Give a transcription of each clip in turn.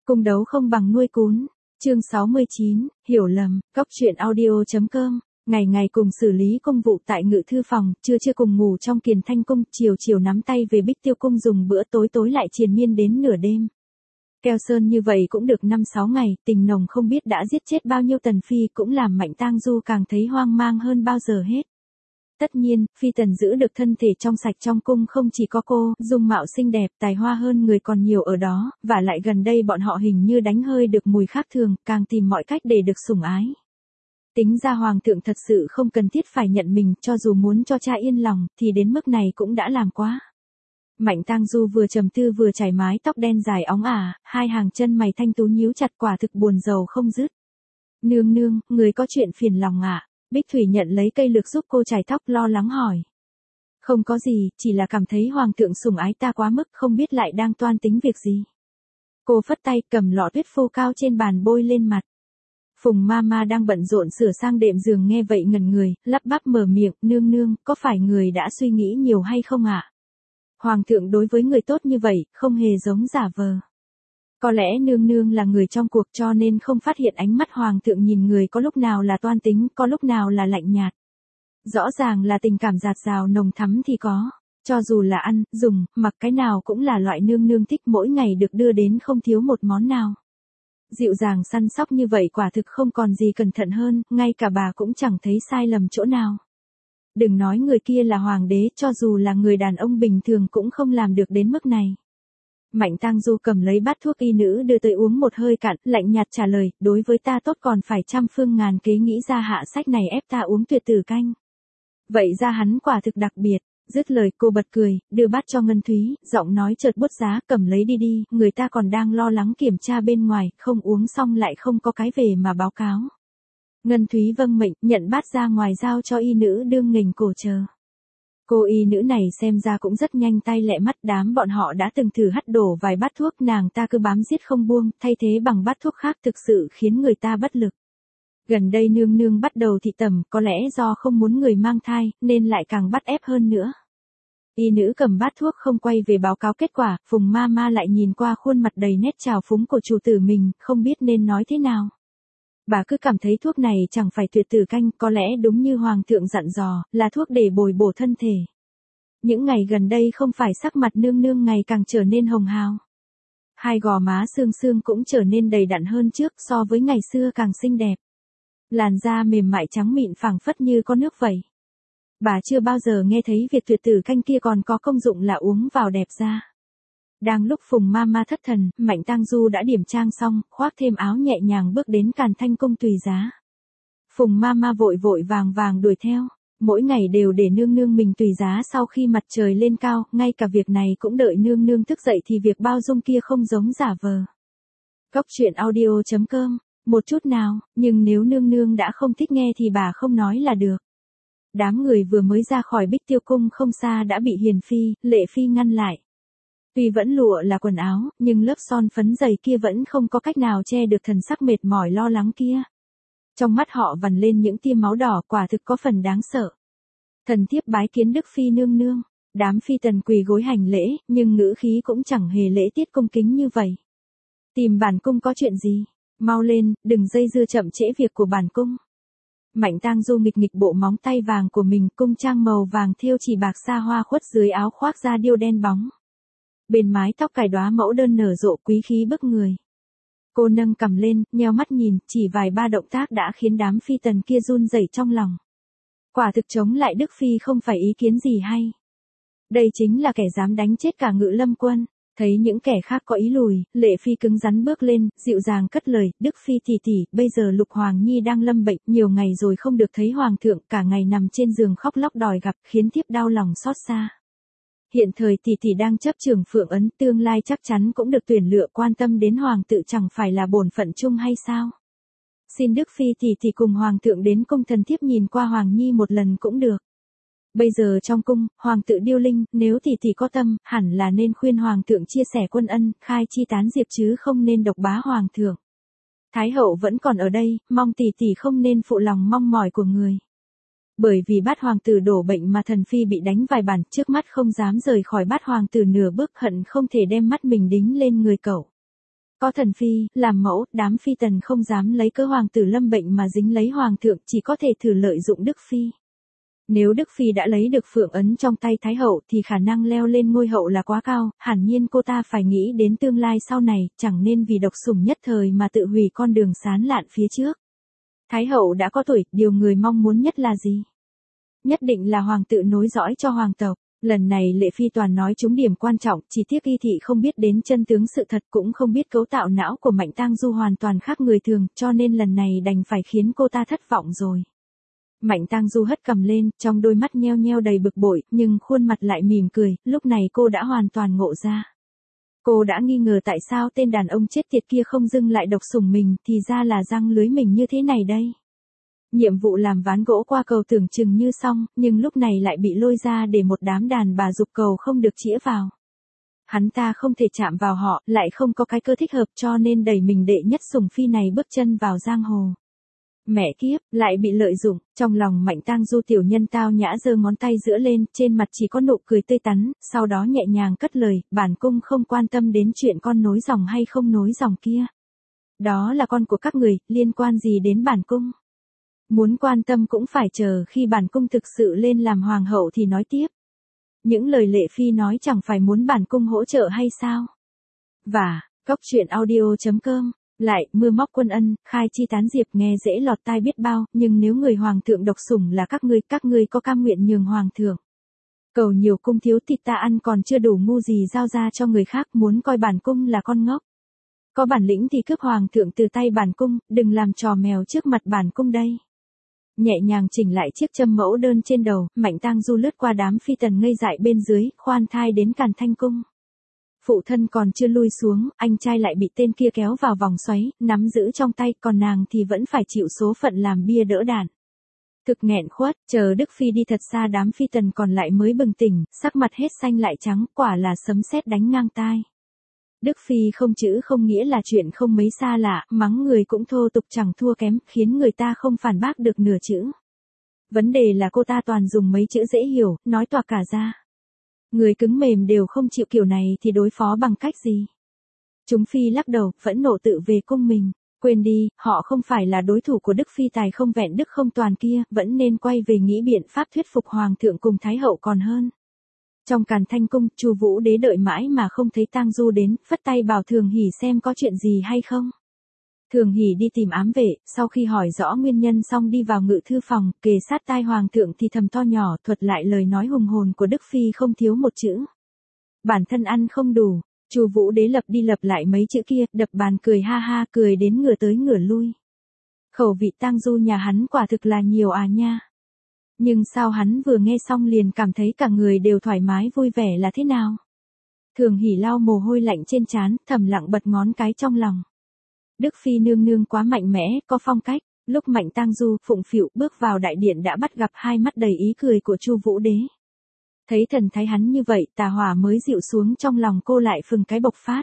Cung đấu không bằng nuôi cún. Chương 69, hiểu lầm, Cóc truyện audio.com. Ngày ngày cùng xử lý công vụ tại Ngự thư phòng, trưa cùng ngủ trong Kiền Thanh cung, chiều nắm tay về Bích Tiêu cung dùng bữa tối lại triền miên đến nửa đêm. Keo sơn như vậy cũng được 5-6 ngày, tình nồng không biết đã giết chết bao nhiêu tần phi, cũng làm Mạnh Tang Du càng thấy hoang mang hơn bao giờ hết. Tất nhiên, phi tần giữ được thân thể trong sạch trong cung không chỉ có cô, dung mạo xinh đẹp, tài hoa hơn người còn nhiều ở đó, và lại gần đây bọn họ hình như đánh hơi được mùi khác thường, càng tìm mọi cách để được sủng ái. Tính ra hoàng thượng thật sự không cần thiết phải nhận mình, cho dù muốn cho cha yên lòng, thì đến mức này cũng đã làm quá. Mạnh Tang Du vừa trầm tư vừa chải mái tóc đen dài óng ả, hai hàng chân mày thanh tú nhíu chặt, quả thực buồn rầu không dứt. Nương, người có chuyện phiền lòng ạ? Bích Thủy nhận lấy cây lược giúp cô chải tóc, lo lắng hỏi. Không có gì, chỉ là cảm thấy hoàng thượng sủng ái ta quá mức, không biết lại đang toan tính việc gì. Cô phất tay cầm lọ tuyết phô cao trên bàn bôi lên mặt. Phùng Mama đang bận rộn sửa sang đệm giường nghe vậy ngẩn người, lắp bắp mở miệng, nương, có phải người đã suy nghĩ nhiều hay không ạ? Hoàng thượng đối với người tốt như vậy, không hề giống giả vờ. Có lẽ nương là người trong cuộc cho nên không phát hiện ánh mắt hoàng thượng nhìn người có lúc nào là toan tính, có lúc nào là lạnh nhạt. Rõ ràng là tình cảm dạt dào nồng thắm thì có. Cho dù là ăn, dùng, mặc cái nào cũng là loại nương thích, mỗi ngày được đưa đến không thiếu một món nào. Dịu dàng săn sóc như vậy quả thực không còn gì cẩn thận hơn, ngay cả bà cũng chẳng thấy sai lầm chỗ nào. Đừng nói người kia là hoàng đế, cho dù là người đàn ông bình thường cũng không làm được đến mức này. Mạnh Tang Du cầm lấy bát thuốc y nữ đưa tới uống một hơi cạn, lạnh nhạt trả lời, đối với ta tốt còn phải trăm phương ngàn kế nghĩ ra hạ sách này ép ta uống tuyệt tử canh. Vậy ra hắn quả thực đặc biệt. Dứt lời cô bật cười, đưa bát cho Ngân Thúy, giọng nói chợt bút giá, cầm lấy đi, người ta còn đang lo lắng kiểm tra bên ngoài, không uống xong lại không có cái về mà báo cáo. Ngân Thúy vâng mệnh, nhận bát ra ngoài giao cho y nữ đương nghềnh cổ chờ. Cô y nữ này xem ra cũng rất nhanh tay lẹ mắt, đám bọn họ đã từng thử hắt đổ vài bát thuốc, nàng ta cứ bám giết không buông, thay thế bằng bát thuốc khác thực sự khiến người ta bất lực. Gần đây nương bắt đầu thị tẩm, có lẽ do không muốn người mang thai, nên lại càng bắt ép hơn nữa. Y nữ cầm bát thuốc không quay về báo cáo kết quả, Phùng Mama lại nhìn qua khuôn mặt đầy nét trào phúng của chủ tử mình, không biết nên nói thế nào. Bà cứ cảm thấy thuốc này chẳng phải tuyệt tử canh, có lẽ đúng như hoàng thượng dặn dò, là thuốc để bồi bổ thân thể. Những ngày gần đây không phải sắc mặt nương ngày càng trở nên hồng hào. Hai gò má xương cũng trở nên đầy đặn hơn trước, so với ngày xưa càng xinh đẹp. Làn da mềm mại trắng mịn phẳng phất như có nước vậy. Bà chưa bao giờ nghe thấy việc tuyệt tử canh kia còn có công dụng là uống vào đẹp da. Đang lúc Phùng Mama thất thần, Mạnh Tang Du đã điểm trang xong, khoác thêm áo nhẹ nhàng bước đến Càn Thanh cung tùy giá. Phùng Mama vội vàng đuổi theo, mỗi ngày đều để nương mình tùy giá sau khi mặt trời lên cao, ngay cả việc này cũng đợi nương thức dậy thì việc bao dung kia không giống giả vờ. Cóc truyện audio.com. Một chút nào, nhưng nếu nương đã không thích nghe thì bà không nói là được. Đám người vừa mới ra khỏi Bích Tiêu cung không xa đã bị Hiền Phi, Lệ Phi ngăn lại. Tuy vẫn lụa là quần áo, nhưng lớp son phấn dày kia vẫn không có cách nào che được thần sắc mệt mỏi lo lắng kia. Trong mắt họ vằn lên những tia máu đỏ, quả thực có phần đáng sợ. Thần thiếp bái kiến Đức Phi nương. Đám phi tần quỳ gối hành lễ, nhưng ngữ khí cũng chẳng hề lễ tiết cung kính như vậy. Tìm bản cung có chuyện gì? Mau lên, đừng dây dưa chậm trễ việc của bản cung. Mạnh Tang Du nghịch bộ móng tay vàng của mình, cung trang màu vàng thêu chỉ bạc xa hoa khuất dưới áo khoác da điêu đen bóng. Bên mái tóc cài đóa mẫu đơn nở rộ quý khí bức người. Cô nâng cằm lên, nheo mắt nhìn, chỉ vài ba động tác đã khiến đám phi tần kia run rẩy trong lòng. Quả thực chống lại Đức Phi không phải ý kiến gì hay. Đây chính là kẻ dám đánh chết cả Ngự Lâm quân. Thấy những kẻ khác có ý lùi, Lệ Phi cứng rắn bước lên, dịu dàng cất lời, Đức Phi tỷ, bây giờ Lục Hoàng Nhi đang lâm bệnh, nhiều ngày rồi không được thấy Hoàng thượng, cả ngày nằm trên giường khóc lóc đòi gặp, khiến thiếp đau lòng xót xa. Hiện thời tỷ đang chấp trường Phượng ấn, tương lai chắc chắn cũng được tuyển lựa, quan tâm đến Hoàng tự chẳng phải là bổn phận chung hay sao? Xin Đức Phi tỷ cùng Hoàng thượng đến cung, thần thiếp nhìn qua Hoàng Nhi một lần cũng được. Bây giờ trong cung, hoàng tự điêu linh, nếu tỷ có tâm, hẳn là nên khuyên hoàng thượng chia sẻ quân ân, khai chi tán diệp chứ không nên độc bá hoàng thượng. Thái hậu vẫn còn ở đây, mong tỷ không nên phụ lòng mong mỏi của người. Bởi vì bát hoàng tử đổ bệnh mà thần phi bị đánh vài bản, trước mắt không dám rời khỏi bát hoàng tử nửa bước, hận không thể đem mắt mình đính lên người cậu. Có thần phi, làm mẫu, đám phi tần không dám lấy cớ hoàng tử lâm bệnh mà dính lấy hoàng thượng, chỉ có thể thử lợi dụng Đức Phi. Nếu Đức Phi đã lấy được phượng ấn trong tay Thái hậu thì khả năng leo lên ngôi hậu là quá cao, hẳn nhiên cô ta phải nghĩ đến tương lai sau này, chẳng nên vì độc sủng nhất thời mà tự hủy con đường sán lạn phía trước. Thái hậu đã có tuổi, điều người mong muốn nhất là gì? Nhất định là hoàng tự nối dõi cho hoàng tộc. Lần này Lệ Phi toàn nói trúng điểm quan trọng, chỉ tiếc Y Thị không biết đến chân tướng sự thật, cũng không biết cấu tạo não của Mạnh Tang Du hoàn toàn khác người thường, cho nên lần này đành phải khiến cô ta thất vọng rồi. Mạnh Tang Du hất cằm lên, trong đôi mắt nheo nheo đầy bực bội, nhưng khuôn mặt lại mỉm cười, lúc này cô đã hoàn toàn ngộ ra. Cô đã nghi ngờ tại sao tên đàn ông chết tiệt kia không dưng lại độc sủng mình, thì ra là răng lưới mình như thế này đây. Nhiệm vụ làm ván gỗ qua cầu tưởng chừng như xong, nhưng lúc này lại bị lôi ra để một đám đàn bà giục cầu không được chĩa vào. Hắn ta không thể chạm vào họ, lại không có cái cơ thích hợp, cho nên đẩy mình đệ nhất sủng phi này bước chân vào giang hồ. Mẹ kiếp, lại bị lợi dụng, trong lòng Mạnh Tang Du tiểu nhân tao nhã giơ ngón tay giữa lên, trên mặt chỉ có nụ cười tươi tắn, sau đó nhẹ nhàng cất lời, bản cung không quan tâm đến chuyện con nối dòng hay không nối dòng kia. Đó là con của các người, liên quan gì đến bản cung? Muốn quan tâm cũng phải chờ khi bản cung thực sự lên làm hoàng hậu thì nói tiếp. Những lời Lệ Phi nói chẳng phải muốn bản cung hỗ trợ hay sao? Và, Cóc Truyện Audio.com. Lại, mưa móc quân ân, khai chi tán diệp nghe dễ lọt tai biết bao, nhưng nếu người hoàng thượng độc sủng là các ngươi có cam nguyện nhường hoàng thượng. Cầu nhiều cung thiếu thịt ta ăn còn chưa đủ ngu gì giao ra cho người khác, muốn coi bản cung là con ngốc. Có bản lĩnh thì cướp hoàng thượng từ tay bản cung, đừng làm trò mèo trước mặt bản cung đây. Nhẹ nhàng chỉnh lại chiếc châm mẫu đơn trên đầu, Mạnh Tang Du lướt qua đám phi tần ngây dại bên dưới, khoan thai đến Càn Thanh cung. Phụ thân còn chưa lui xuống, anh trai lại bị tên kia kéo vào vòng xoáy, nắm giữ trong tay, còn nàng thì vẫn phải chịu số phận làm bia đỡ đạn. Thực nghẹn khuất, chờ Đức Phi đi thật xa đám phi tần còn lại mới bừng tỉnh, sắc mặt hết xanh lại trắng, quả là sấm sét đánh ngang tai. Đức Phi không chữ không nghĩa là chuyện không mấy xa lạ, mắng người cũng thô tục chẳng thua kém, khiến người ta không phản bác được nửa chữ. Vấn đề là cô ta toàn dùng mấy chữ dễ hiểu, nói toạc cả ra. Người cứng mềm đều không chịu kiểu này thì đối phó bằng cách gì? Chúng Phi lắc đầu, phẫn nộ tự về cung mình. Quên đi, họ không phải là đối thủ của Đức Phi tài không vẹn đức không toàn kia, vẫn nên quay về nghĩ biện pháp thuyết phục Hoàng thượng cùng Thái hậu còn hơn. Trong Càn Thanh cung, Chu Vũ Đế đợi mãi mà không thấy Tang Du đến, phất tay bảo Thường Hỷ xem có chuyện gì hay không. Thường Hỷ đi tìm ám vệ, sau khi hỏi rõ nguyên nhân xong đi vào ngự thư phòng, kề sát tai hoàng thượng thì thầm to nhỏ thuật lại lời nói hùng hồn của Đức Phi không thiếu một chữ. Bản thân ăn không đủ, Chu Vũ Đế lập đi lập lại mấy chữ kia, đập bàn cười ha ha, cười đến ngửa tới ngửa lui. Khẩu vị Tang Du nhà hắn quả thực là nhiều à nha. Nhưng sao hắn vừa nghe xong liền cảm thấy cả người đều thoải mái vui vẻ là thế nào? Thường Hỷ lau mồ hôi lạnh trên trán, thầm lặng bật ngón cái trong lòng. Đức Phi nương nương quá mạnh mẽ, có phong cách. Lúc Mạnh Tang Du phụng phịu bước vào đại điện đã bắt gặp hai mắt đầy ý cười của Chu Vũ Đế. Thấy thần thái hắn như vậy, tà hỏa mới dịu xuống trong lòng cô lại phừng cái bộc phát.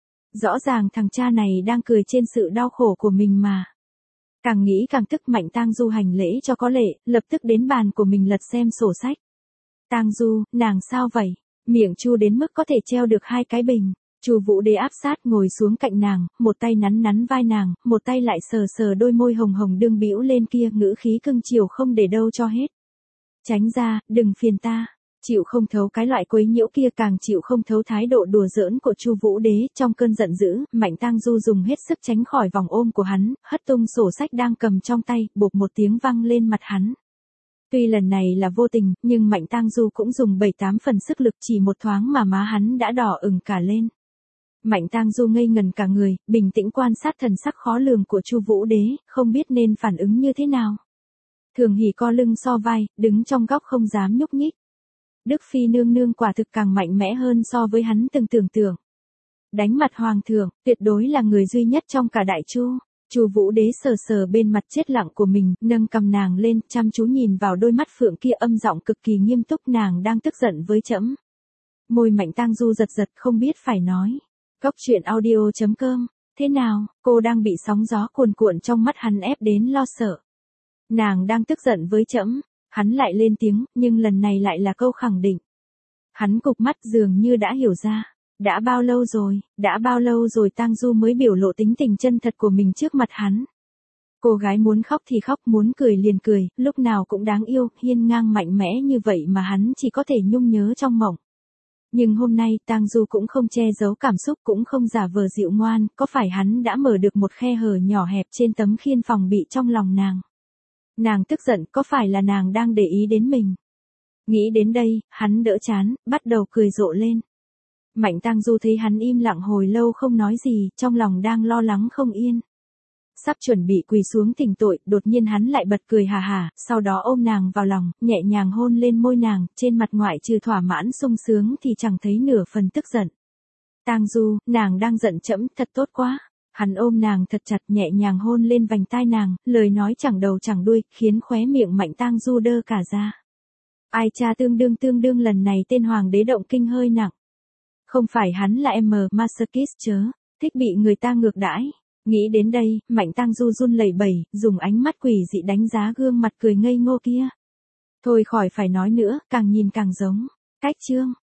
Rõ ràng thằng cha này đang cười trên sự đau khổ của mình mà. Càng nghĩ càng tức, Mạnh Tang Du hành lễ cho có lệ, lập tức đến bàn của mình lật xem sổ sách. Tang Du, nàng sao vậy? Miệng chu đến mức có thể treo được hai cái bình. Chu Vũ Đế áp sát ngồi xuống cạnh nàng, một tay nắn nắn vai nàng, một tay lại sờ sờ đôi môi hồng hồng đương bĩu lên kia, ngữ khí cưng chiều không để đâu cho hết. Tránh ra, đừng phiền ta. Chịu không thấu cái loại quấy nhiễu kia, càng chịu không thấu thái độ đùa giỡn của Chu Vũ Đế, trong cơn giận dữ, Mạnh Tang Du dùng hết sức tránh khỏi vòng ôm của hắn, hất tung sổ sách đang cầm trong tay, bộp một tiếng văng lên mặt hắn. Tuy lần này là vô tình, nhưng Mạnh Tang Du cũng dùng 7-8 phần sức lực, chỉ một thoáng mà má hắn đã đỏ ửng cả lên. Mạnh Tang Du ngây ngần cả người, bình tĩnh quan sát thần sắc khó lường của Chu Vũ Đế, không biết nên phản ứng như thế nào. Thường Hỷ co lưng so vai, đứng trong góc không dám nhúc nhích. Đức Phi nương nương quả thực càng mạnh mẽ hơn so với hắn từng tưởng tượng. Đánh mặt hoàng thượng, tuyệt đối là người duy nhất trong cả đại chu. Chu Vũ Đế sờ sờ bên mặt chết lặng của mình, nâng cầm nàng lên, chăm chú nhìn vào đôi mắt phượng kia, âm giọng cực kỳ nghiêm túc, nàng đang tức giận với trẫm. Môi Mạnh Tang Du giật giật không biết phải nói. Cóc Truyện Audio.com. Thế nào, cô đang bị sóng gió cuồn cuộn trong mắt hắn ép đến lo sợ. Nàng đang tức giận với trẫm. Hắn lại lên tiếng, nhưng lần này lại là câu khẳng định. Hắn cụp mắt dường như đã hiểu ra. đã bao lâu rồi Tang Du mới biểu lộ tính tình chân thật của mình trước mặt hắn. Cô gái muốn khóc thì khóc, muốn cười liền cười, lúc nào cũng đáng yêu, hiên ngang mạnh mẽ như vậy mà hắn chỉ có thể nhung nhớ trong mộng. Nhưng hôm nay Tang Du cũng không che giấu cảm xúc, cũng không giả vờ dịu ngoan, có phải hắn đã mở được một khe hở nhỏ hẹp trên tấm khiên phòng bị trong lòng nàng. Nàng tức giận, có phải là nàng đang để ý đến mình? Nghĩ đến đây, hắn đỡ chán, bắt đầu cười rộ lên. Mạnh Tang Du thấy hắn im lặng hồi lâu không nói gì, trong lòng đang lo lắng không yên. Sắp chuẩn bị quỳ xuống thỉnh tội, đột nhiên hắn lại bật cười hà hà, sau đó ôm nàng vào lòng, nhẹ nhàng hôn lên môi nàng, trên mặt ngoại trừ thỏa mãn sung sướng thì chẳng thấy nửa phần tức giận. Tang Du, nàng đang giận trẫm, thật tốt quá. Hắn ôm nàng thật chặt, nhẹ nhàng hôn lên vành tai nàng, lời nói chẳng đầu chẳng đuôi, khiến khóe miệng Mạnh Tang Du đơ cả ra. Ai cha, tương đương lần này tên hoàng đế động kinh hơi nặng. Không phải hắn là masochist chớ, thích bị người ta ngược đãi. Nghĩ đến đây, Mạnh Tang Du run lẩy bẩy, dùng ánh mắt quỷ dị đánh giá gương mặt cười ngây ngô kia. Thôi khỏi phải nói nữa, càng nhìn càng giống. Cách chương